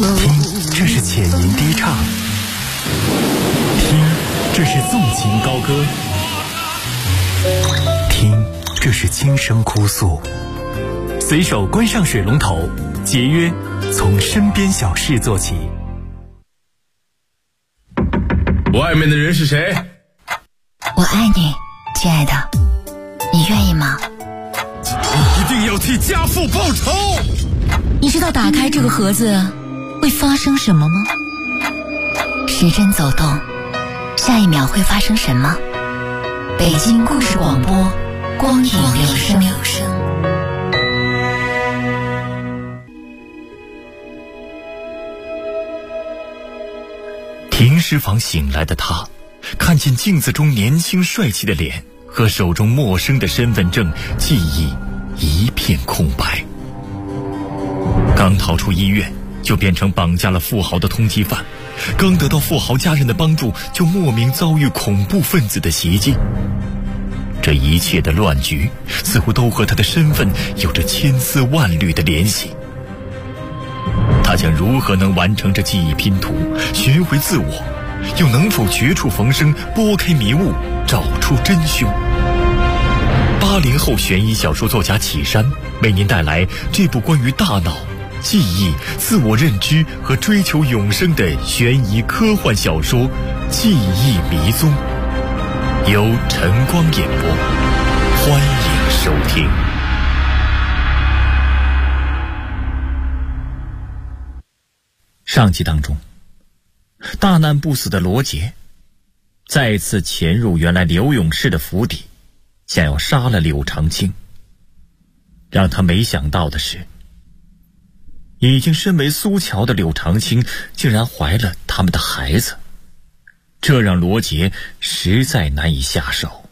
听，这是浅吟低唱；听，这是纵情高歌；听，这是轻声哭诉。随手关上水龙头，节约从身边小事做起。 外面的人是谁？ 我爱你，亲爱的，你愿意吗？ 你一定要替家父报仇！ 你知道打开这个盒子会发生什么吗？时针走动，下一秒会发生什么？北京故事广播，光影留声。 停尸房醒来的他，看见镜子中年轻帅气的脸和手中陌生的身份证，记忆一片空白。刚逃出医院，就变成绑架了富豪的通缉犯；刚得到富豪家人的帮助，就莫名遭遇恐怖分子的袭击。这一切的乱局，似乎都和他的身份有着千丝万缕的联系。他将如何能完成这记忆拼图，寻回自我，又能否绝处逢生，拨开迷雾，找出真凶？80后悬疑小说作家启山为您带来这部关于大脑、记忆、自我认知和追求永生的悬疑科幻小说《记忆迷踪》，由晨光演播，欢迎收听。上集当中，大难不死的罗杰再次潜入原来刘永士的府邸，想要杀了柳长青。让他没想到的是，已经身为苏乔的柳长青竟然怀了他们的孩子，这让罗杰实在难以下手。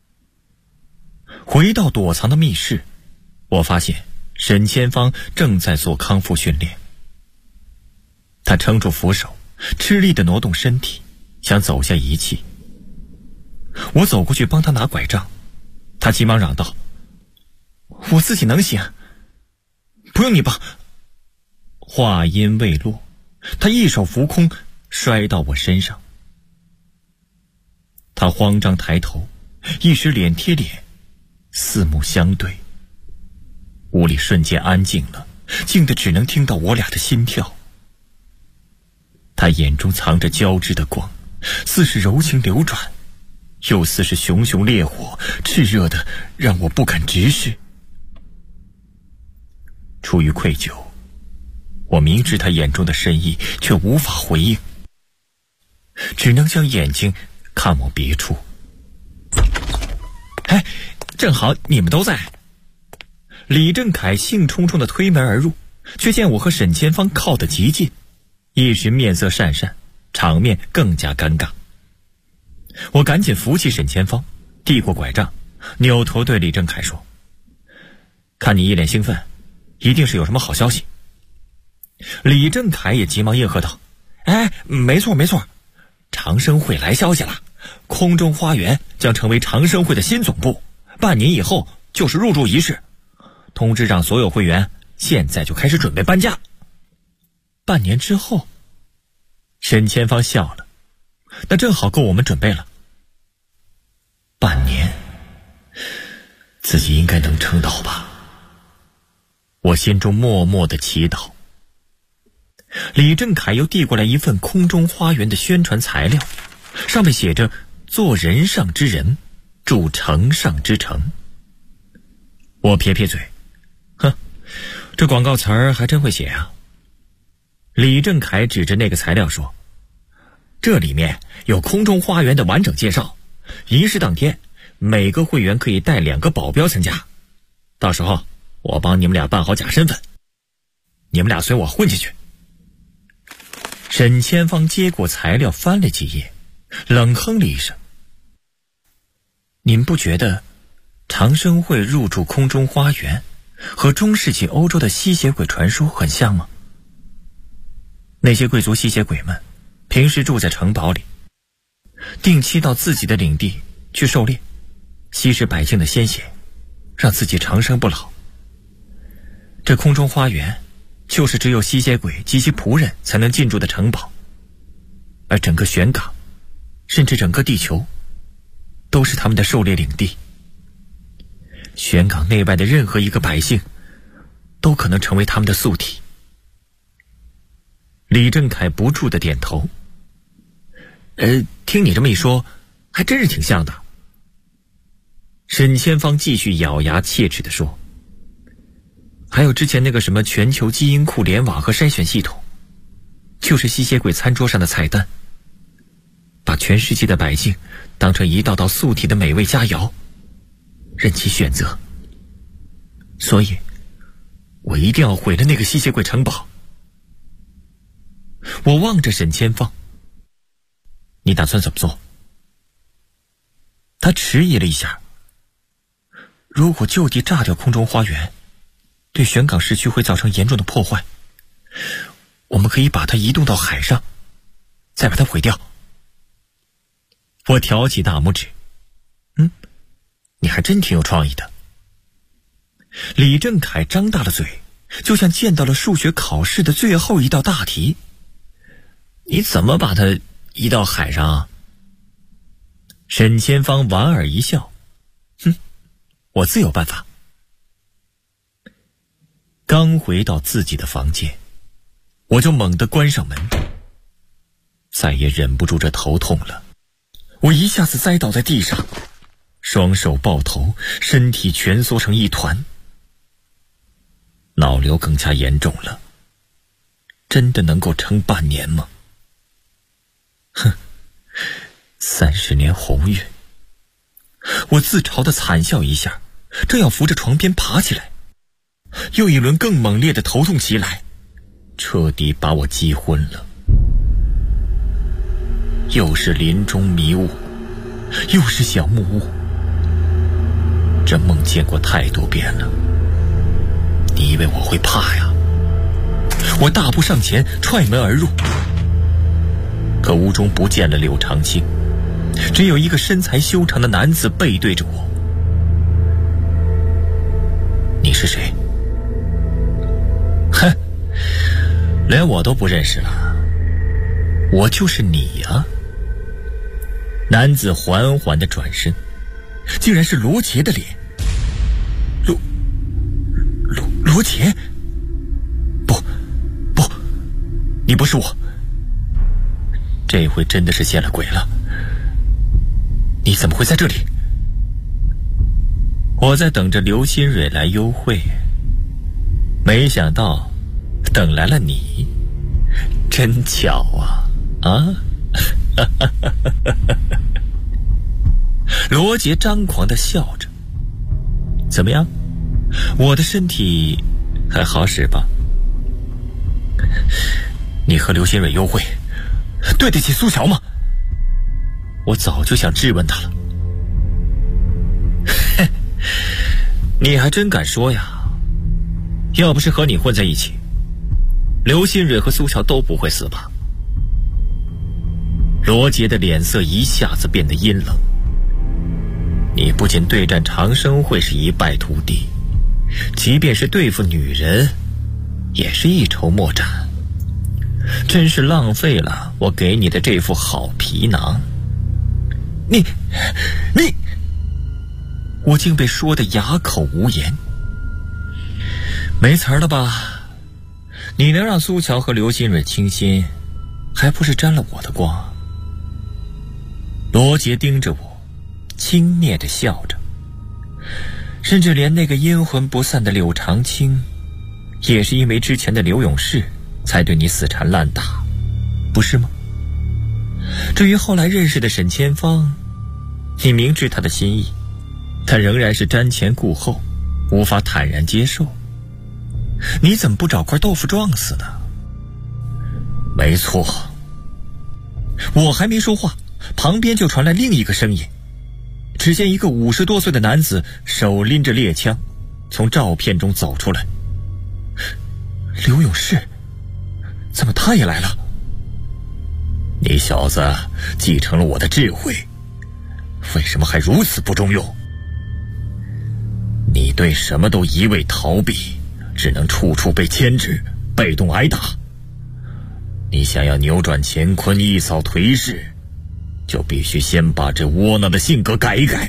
回到躲藏的密室，我发现沈千芳正在做康复训练。他撑住扶手，吃力地挪动身体，想走下仪器。我走过去帮他拿拐杖，他急忙嚷道：“我自己能行，不用你帮。”话音未落，他一手扶空，摔到我身上。他慌张抬头，一时脸贴脸，四目相对。屋里瞬间安静了，静得只能听到我俩的心跳。他眼中藏着交织的光，似是柔情流转，又似是熊熊烈火，炽热的让我不敢直视。出于愧疚，我明知他眼中的深意，却无法回应，只能将眼睛看往别处。哎，正好你们都在。李正凯兴冲冲地推门而入，却见我和沈千芳靠得极近，一时面色讪讪，场面更加尴尬。我赶紧扶起沈千芳，递过拐杖，扭头对李正凯说：“看你一脸兴奋，一定是有什么好消息。”李正凯也急忙应和道：“哎，没错，长生会来消息了，空中花园将成为长生会的新总部，半年以后就是入住仪式，通知让所有会员现在就开始准备搬家。”半年之后，沈千芳笑了，那正好够我们准备了。半年，自己应该能撑到吧？我心中默默的祈祷。李正凯又递过来一份空中花园的宣传材料，上面写着“做人上之人，筑城上之城”。我撇撇嘴，哼，这广告词儿还真会写啊。李正凯指着那个材料说：“这里面有空中花园的完整介绍，仪式当天每个会员可以带2个保镖参加，到时候我帮你们俩办好假身份，你们俩随我混进去。”沈千芳接过材料翻了几页，冷哼了一声：“您不觉得长生会入住空中花园和中世纪欧洲的吸血鬼传说很像吗？那些贵族吸血鬼们平时住在城堡里，定期到自己的领地去狩猎，吸食百姓的鲜血，让自己长生不老。这空中花园就是只有吸血鬼及其仆人才能进驻的城堡，而整个玄港，甚至整个地球，都是他们的狩猎领地。玄港内外的任何一个百姓，都可能成为他们的宿体。李正凯不住地点头。听你这么一说，还真是挺像的。沈千芳继续咬牙切齿地说，还有之前那个什么全球基因库联网和筛选系统，就是吸血鬼餐桌上的菜单，把全世界的百姓当成一道道素体的美味佳肴，任其选择。所以我一定要毁了那个吸血鬼城堡。我望着沈千芳，你打算怎么做？他迟疑了一下。如果就地炸掉空中花园，对玄港市区会造成严重的破坏，我们可以把它移动到海上，再把它毁掉。我挑起大拇指。你还真挺有创意的。李正凯张大了嘴，就像见到了数学考试的最后一道大题。你怎么把它移到海上啊？沈千芳莞尔一笑，我自有办法。刚回到自己的房间，我就猛地关上门，再也忍不住这头痛了。我一下子栽倒在地上，双手抱头，身体蜷缩成一团。脑瘤更加严重了，真的能够撑半年吗？30年鸿运。我自嘲地惨笑一下，正要扶着床边爬起来，又一轮更猛烈的头痛袭来，彻底把我击昏了。又是林中迷雾，又是小木屋，这梦见过太多遍了。你以为我会怕呀？我大步上前，踹门而入，可屋中不见了柳长青，只有一个身材修长的男子背对着我。你是谁？连我都不认识了。我就是你呀。男子缓缓地转身，竟然是罗杰的脸。罗杰？不，你不是我。这回真的是见了鬼了。你怎么会在这里？我在等着刘新蕊来幽会，没想到等来了你，真巧啊！罗杰张狂地笑着。怎么样，我的身体还好使吧？你和刘新蕊幽会，对得起苏乔吗？我早就想质问他了。你还真敢说呀！要不是和你混在一起，刘新蕊和苏乔都不会死吧？罗杰的脸色一下子变得阴冷。你不仅对战长生会是一败涂地，即便是对付女人也是一筹莫展，真是浪费了我给你的这副好皮囊。你我竟被说得哑口无言。没词儿了吧？你能让苏乔和刘新蕊倾心，还不是沾了我的光？罗杰盯着我，轻蔑地笑着。甚至连那个阴魂不散的柳长青，也是因为之前的刘勇士才对你死缠烂打，不是吗？至于后来认识的沈千芳，你明知他的心意，但仍然是瞻前顾后，无法坦然接受。你怎么不找块豆腐撞死呢？没错。我还没说话，旁边就传来另一个声音。只见一个50多岁的男子手拎着猎枪从照片中走出来。刘勇士，怎么他也来了？你小子继承了我的智慧，为什么还如此不中用？你对什么都一味逃避，只能处处被牵制， 被动挨打。你想要扭转乾坤，一扫颓势，就必须先把这窝囊的性格改一改。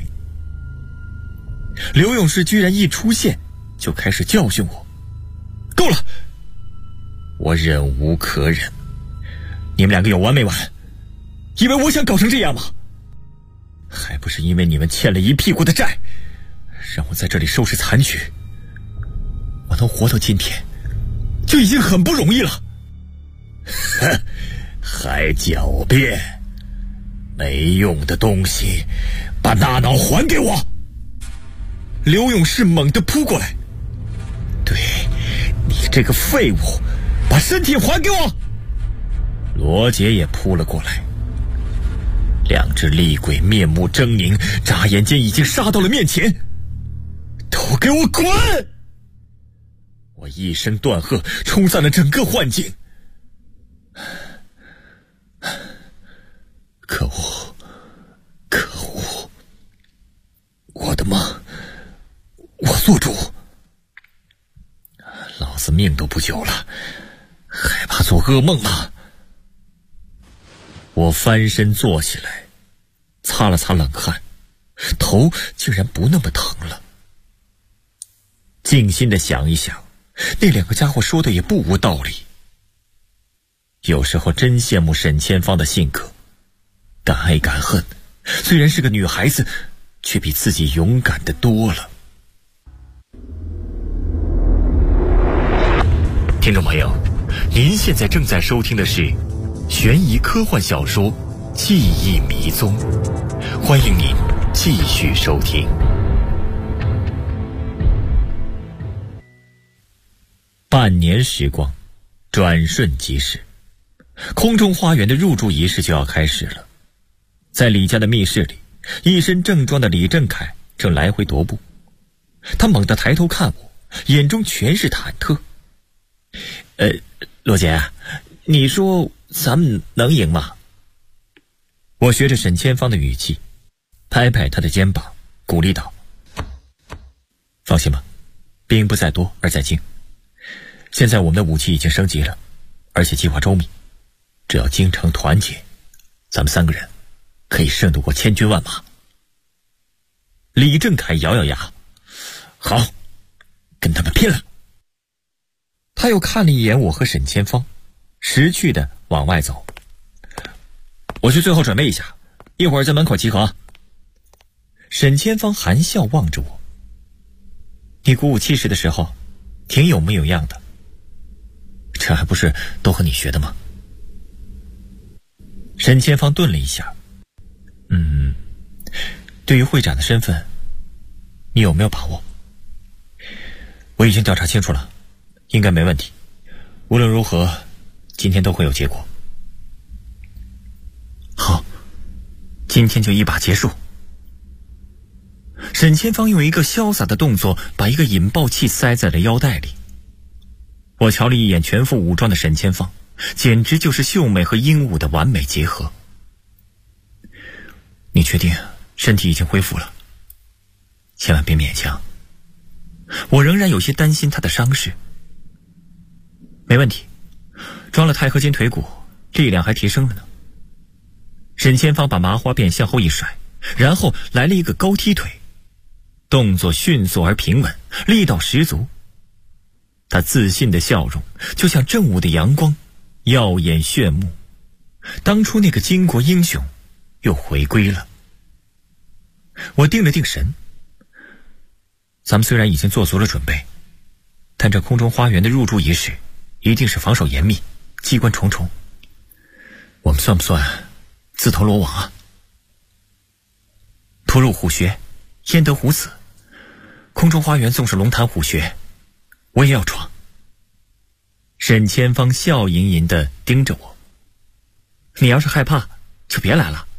刘勇士居然一出现就开始教训我，够了！我忍无可忍。你们两个有完没完？以为我想搞成这样吗？还不是因为你们欠了一屁股的债，让我在这里收拾残局。我能活到今天就已经很不容易了。哼，还狡辩，没用的东西，把大脑还给我！刘勇士猛地扑过来，对，你这个废物，把身体还给我！罗杰也扑了过来，两只厉鬼面目狰狞，眨眼间已经杀到了面前。都给我滚！我一声断喝，冲散了整个幻境。可恶，可恶！我的梦，我做主。老子命都不久了，害怕做噩梦吗？我翻身坐起来，擦了擦冷汗，头竟然不那么疼了。静心地想一想，那两个家伙说的也不无道理。有时候真羡慕沈千芳的性格，敢爱敢恨，虽然是个女孩子，却比自己勇敢得多了。听众朋友，您现在正在收听的是悬疑科幻小说《记忆迷踪》，欢迎您继续收听。半年时光转瞬即逝，空中花园的入住仪式就要开始了。在李家的密室里，一身正装的李振凯正来回踱步。他猛地抬头看我，眼中全是忐忑。罗杰，你说咱们能赢吗？我学着沈千芳的语气，拍拍他的肩膀，鼓励道：放心吧，兵不在多而在精。现在我们的武器已经升级了，而且计划周密，只要精诚团结，咱们三个人可以胜得过千军万马。李振凯咬咬牙，好，跟他们拼了。他又看了一眼我和沈千芳，识趣的往外走。我去最后准备一下，一会儿在门口集合。沈千芳含笑望着我，你鼓舞气势的时候挺有模有样的，这还不是都和你学的吗？沈千芳顿了一下，对于会长的身份，你有没有把握？我已经调查清楚了，应该没问题。无论如何，今天都会有结果。好，今天就一把结束。沈千芳用一个潇洒的动作，把一个引爆器塞在了腰带里。我瞧了一眼全副武装的沈千芳，简直就是秀美和英武的完美结合。你确定身体已经恢复了？千万别勉强。我仍然有些担心他的伤势。没问题，装了钛合金腿骨，力量还提升了呢。沈千芳把麻花辫向后一甩，然后来了一个高踢腿，动作迅速而平稳，力道十足。他自信的笑容就像正午的阳光，耀眼炫目。当初那个巾帼英雄又回归了。我定了定神，咱们虽然已经做足了准备，但这空中花园的入住仪式一定是防守严密，机关重重。我们算不算自投罗网啊？突入虎穴，焉得虎子？空中花园纵是龙潭虎穴，我也要闯。沈千芳笑吟吟地盯着我，你要是害怕就别来了。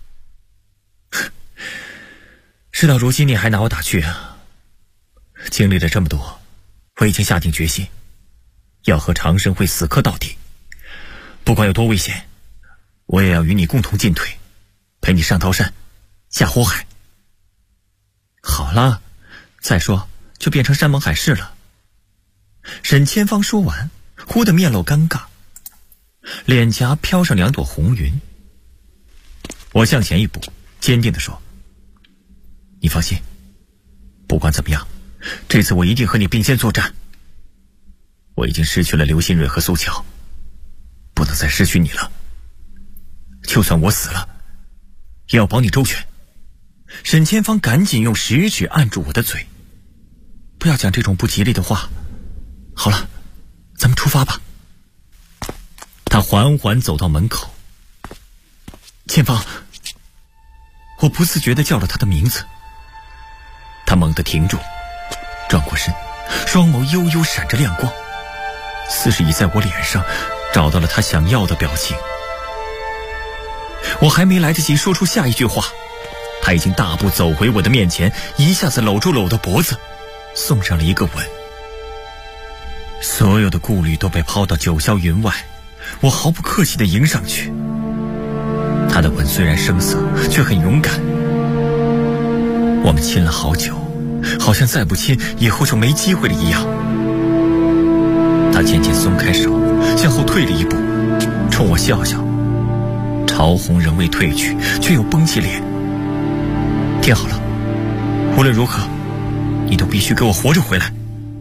事到如今你还拿我打趣啊？经历了这么多，我已经下定决心要和长生会死磕到底，不管有多危险，我也要与你共同进退，陪你上刀山下火海。好了，再说就变成山盟海誓了。沈千芳说完， 忽地面露尴尬，脸颊飘上2朵红云。我向前一步，坚定地说：“你放心，不管怎么样，这次我一定和你并肩作战。我已经失去了刘新蕊和苏乔，不能再失去你了。就算我死了，也要保你周全。”沈千芳赶紧用食指按住我的嘴：“不要讲这种不吉利的话。好了，咱们出发吧。”他缓缓走到门口。千芳，我不自觉地叫了他的名字。他猛地停住，转过身，双眸悠悠闪着亮光，似是已在我脸上找到了他想要的表情。我还没来得及说出下一句话，他已经大步走回我的面前，一下子搂住了我的脖子，送上了一个吻。所有的顾虑都被抛到九霄云外，我毫不客气地迎上去。他的吻虽然生涩，却很勇敢。我们亲了好久，好像再不亲以后就没机会了一样。他渐渐松开手，向后退了一步，冲我笑笑，潮红仍未褪去，却又绷起脸。听好了，无论如何，你都必须给我活着回来。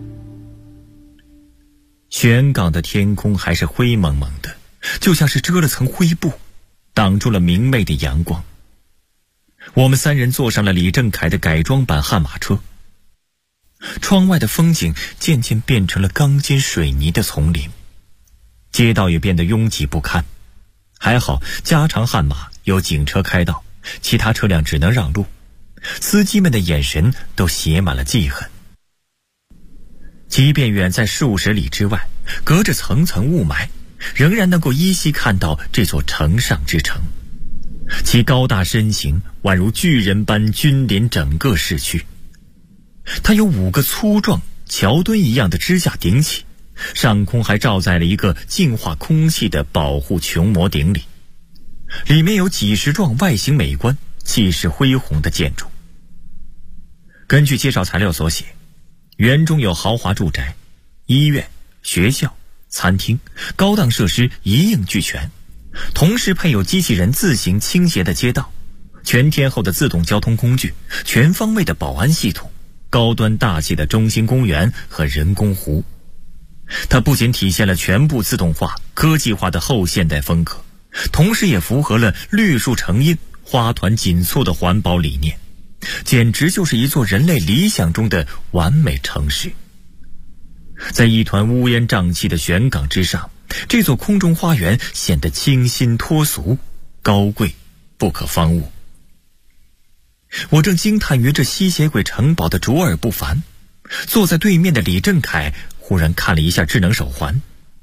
玄港的天空还是灰蒙蒙的，就像是遮了层灰布，挡住了明媚的阳光。我们3人坐上了李正凯的改装版悍马车，窗外的风景渐渐变成了钢筋水泥的丛林，街道也变得拥挤不堪。还好加长悍马有警车开道，其他车辆只能让路，司机们的眼神都写满了记恨。即便远在数十里之外，隔着层层雾霾，仍然能够依稀看到这座城上之城，其高大身形宛如巨人般君临整个市区。它有5个粗壮桥墩一样的支架顶起，上空还罩载了一个净化空气的保护穹摩顶礼，里面有几十幢外形美观、气势恢宏的建筑。根据介绍材料所写，园中有豪华住宅、医院、学校、餐厅，高档设施一应俱全，同时配有机器人自行倾斜的街道、全天候的自动交通工具、全方位的保安系统、高端大气的中心公园和人工湖。它不仅体现了全部自动化、科技化的后现代风格，同时也符合了绿树成荫、花团锦簇的环保理念，简直就是一座人类理想中的完美城市。在一团乌烟瘴气的玄港之上，这座空中花园显得清新脱俗、高贵不可方物。我正惊叹于这吸血鬼城堡的卓尔不凡，坐在对面的李正凯忽然看了一下智能手环。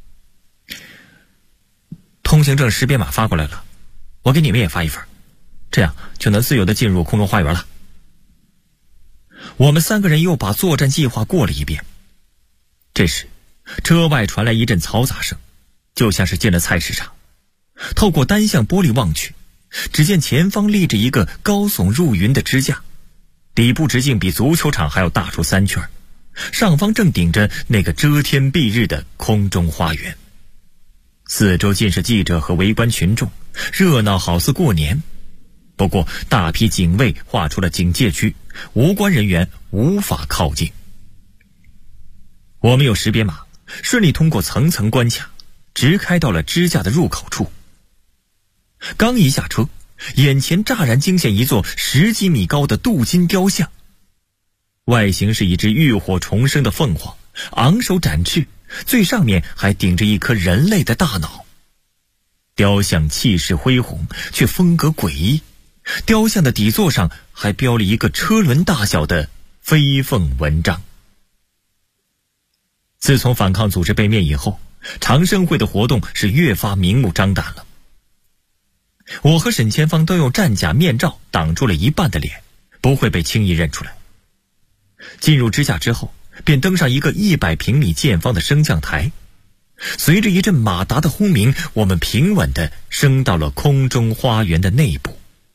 通行证识别码发过来了，我给你们也发一份，这样就能自由地进入空中花园了。我们3个人又把作战计划过了一遍。这时车外传来一阵嘈杂声，就像是进了菜市场。透过单向玻璃望去，只见前方立着一个高耸入云的支架，底部直径比足球场还要大出3圈，上方正顶着那个遮天蔽日的空中花园。四周尽是记者和围观群众，热闹好似过年。不过大批警卫划出了警戒区，无关人员无法靠近。我们有识别码，顺利通过层层关卡，直开到了支架的入口处。刚一下车，眼前乍然惊现一座10几米高的镀金雕像，外形是一只浴火重生的凤凰，昂首展翅，最上面还顶着一颗人类的大脑。雕像气势恢宏，却风格诡异，雕像的底座上还标了一个车轮大小的飞凤纹章。自从反抗组织被灭以后，长生会的活动是越发明目张胆了。我和沈前方都用战甲面罩挡住了一半的脸，不会被轻易认出来。进入支架之后，便登上一个100平米见方的升降台，随着一阵马达的轰鸣，我们平稳地升到了空中花园的内部。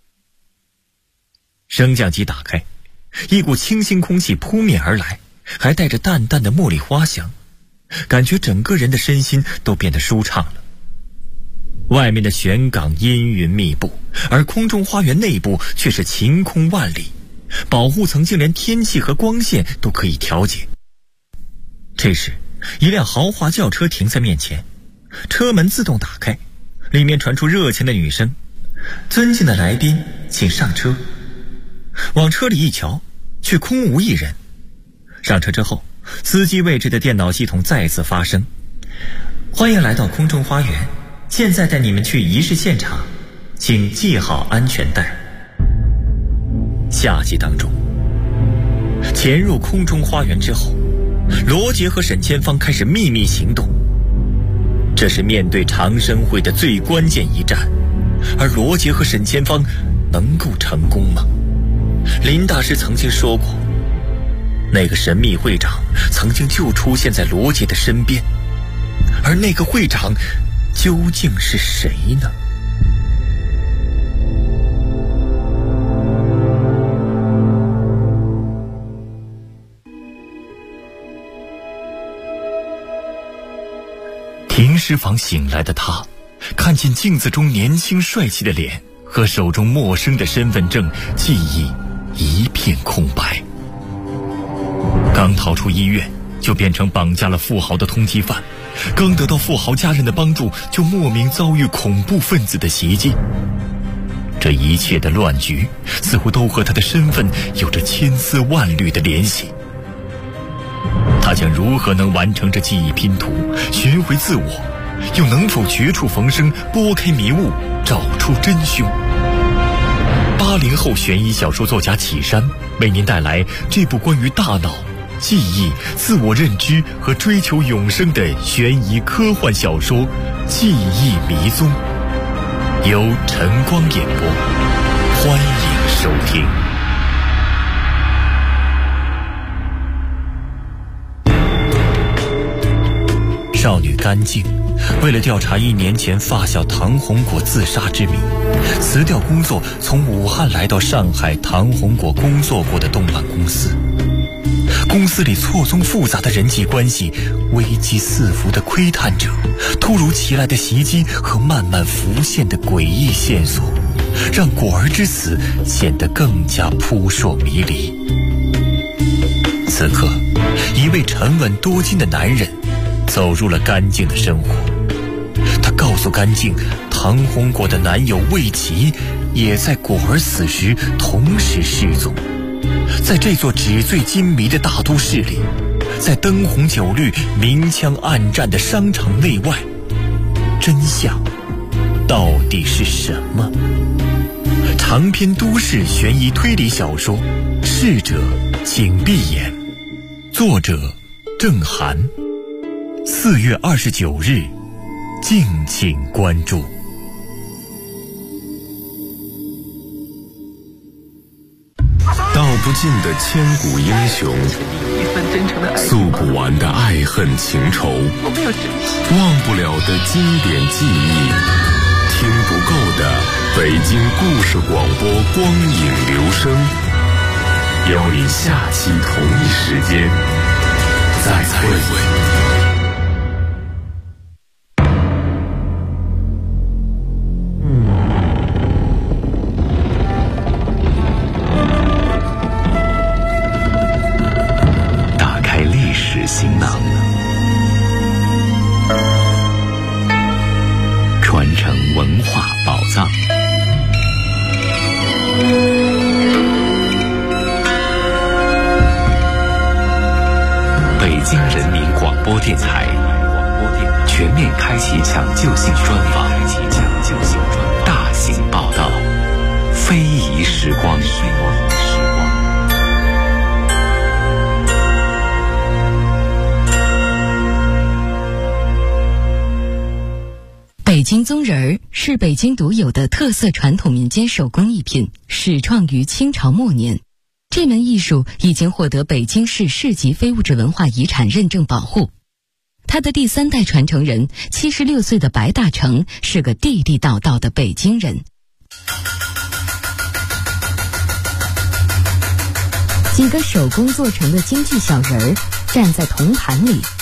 升降机打开，一股清新空气扑面而来，还带着淡淡的茉莉花香， 感觉整个人的身心都变得舒畅了。外面的玄岗阴云密布，而空中花园内部却是晴空万里，保护层竟连天气和光线都可以调节。这时，一辆豪华轿车停在面前，车门自动打开，里面传出热情的女声：“尊敬的来宾，请上车。”往车里一瞧，却空无一人。上车之后，司机位置的电脑系统再次发声：“欢迎来到空中花园，现在带你们去仪式现场，请系好安全带。”下集当中，潜入空中花园之后，罗杰和沈千芳开始秘密行动。这是面对长生会的最关键一战，而罗杰和沈千芳能够成功吗？林大师曾经说过，那个神秘会长曾经就出现在罗杰的身边，而那个会长究竟是谁呢？停尸房醒来的他，看见镜子中年轻帅气的脸和手中陌生的身份证，记忆一片空白。刚逃出医院，就变成绑架了富豪的通缉犯，刚得到富豪家人的帮助，就莫名遭遇恐怖分子的袭击。这一切的乱局，似乎都和他的身份有着千丝万缕的联系。他将如何能完成这记忆拼图，寻回自我，又能否绝处逢生，拨开迷雾，找出真凶？80后悬疑小说作家启山为您带来这部关于大脑、记忆、自我认知和追求永生的悬疑科幻小说《记忆迷踪》，由晨光演播，欢迎收听。少女甘静为了调查1年前发小唐红果自杀之谜，辞掉工作，从武汉来到上海唐红果工作过的动漫公司。公司里错综复杂的人际关系，危机四伏的窥探者，突如其来的袭击和慢慢浮现的诡异线索，让果儿之死显得更加扑朔迷离。此刻，一位沉稳多金的男人走入了甘静的生活。他告诉甘静，唐红果的男友魏琪也在果儿死时同时失踪。在这座纸醉金迷的大都市里，在灯红酒绿、明枪暗战的商场内外，真相到底是什么？长篇都市悬疑推理小说《逝者请闭眼》，作者郑涵。4月29日，敬请关注。 道不尽的千古英雄，诉不完的爱恨情仇，忘不了的经典记忆，听不够的北京故事广播光影留声，邀你下期同一时间再会。 行囊，传承文化宝藏。北京人民广播电台全面开启抢救性专访，大型报道，非遗时光。 北京宗人儿是北京独有的特色传统民间手工艺品，始创于清朝末年。这门艺术已经获得北京市市级非物质文化遗产认证保护。他的第3代传承人76岁的白大成是个地地道道的北京人。几个手工做成的京剧小人儿站在铜盘里，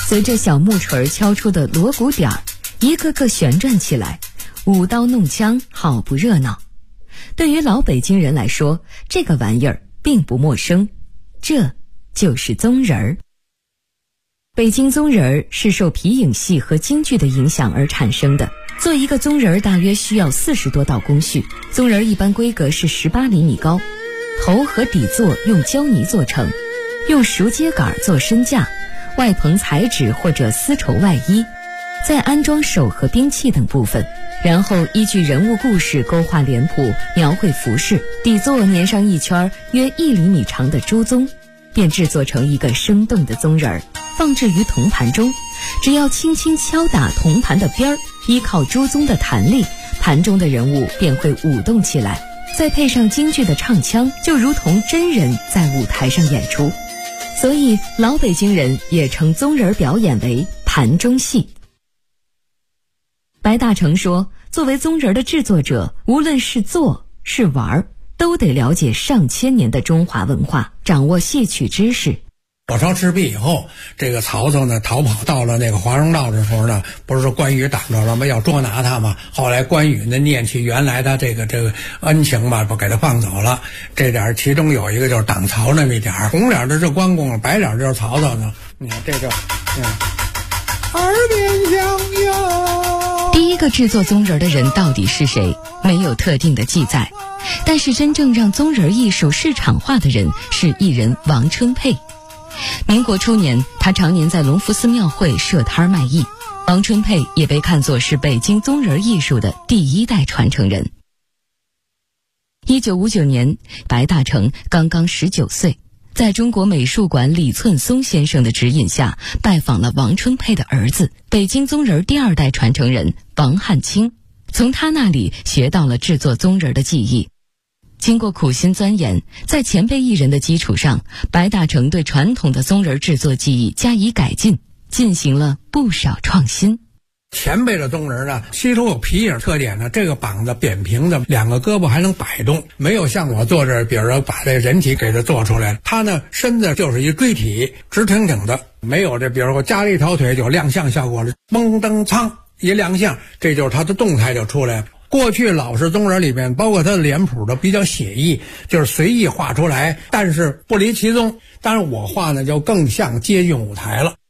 随着小木锤敲出的锣鼓点儿，一个个旋转起来，舞刀弄枪，好不热闹。对于老北京人来说，这个玩意儿并不陌生，这就是宗人儿。北京宗人儿是受皮影戏和京剧的影响而产生的。做一个宗人儿大约需要40多道工序，宗人儿一般规格是18厘米高，头和底座用胶泥做成，用熟秸秆做身架，外棚彩纸或者丝绸外衣，再安装手和兵器等部分，然后依据人物故事勾画脸谱，描绘服饰，底座粘上一圈约1厘米长的朱宗，便制作成一个生动的宗人儿，放置于铜盘中。只要轻轻敲打铜盘的边儿，依靠朱宗的弹力，盘中的人物便会舞动起来，再配上京剧的唱腔，就如同真人在舞台上演出。所以老北京人也称宗人表演为盘中戏。白大成说，作为宗人的制作者，无论是做是玩，都得了解上千年的中华文化，掌握戏曲知识。 火烧赤壁以后，这个曹操呢逃跑到了那个华容道的时候呢，不是说关羽挡着了吗？要捉拿他嘛。后来关羽呢念起原来的这个恩情嘛，不给他放走了。这点其中有一个就是挡曹那么一点，红脸的是关公，白脸就是曹操呢。你看这就耳边响哟。 第一个制作宗人的人到底是谁？没有特定的记载，但是真正让宗人艺术市场化的人是艺人王春佩。民国初年，他常年在隆福寺庙会设摊卖艺。王春佩也被看作是北京宗人艺术的第1代传承人。1959年，白大成刚刚19岁，在中国美术馆李寸松先生的指引下，拜访了王春佩的儿子，北京宗人第2代传承人王汉卿，从他那里学到了制作宗人的技艺。经过苦心钻研，在前辈艺人的基础上，白大成对传统的宗人制作技艺加以改进，进行了不少创新。 前辈的宗人呢，其中有皮影特点呢，这个膀子扁平的，2个胳膊还能摆动，没有像我做这，比如说把这人体给它做出来，他呢身子就是一锥体，直挺挺的，没有这，比如说加了一条腿就亮相效果了，嘣噔噌一亮相，这就是他的动态就出来了。过去老式宗人里面，包括他的脸谱都比较写意，就是随意画出来，但是不离其宗。当然我画呢就更像接近舞台了。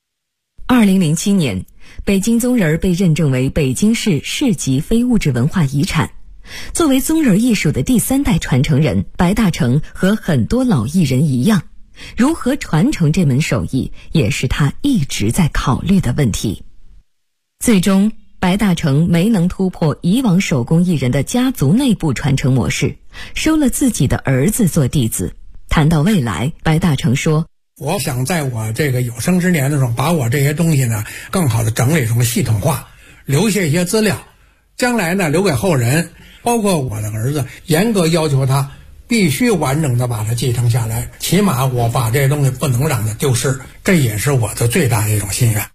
2007年，北京宗人被认证为北京市市级非物质文化遗产。作为宗人艺术的第3代传承人，白大成和很多老艺人一样，如何传承这门手艺，也是他一直在考虑的问题。最终白大成没能突破以往手工艺人的家族内部传承模式，收了自己的儿子做弟子。谈到未来，白大成说， 我想在我这个有生之年的时候，把我这些东西呢更好的整理成系统化，留下一些资料，将来呢留给后人，包括我的儿子，严格要求他必须完整的把它继承下来，起码我把这些东西不能让它丢失，这也是我的最大的一种心愿。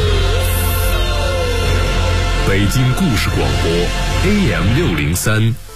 北京故事广播 AM603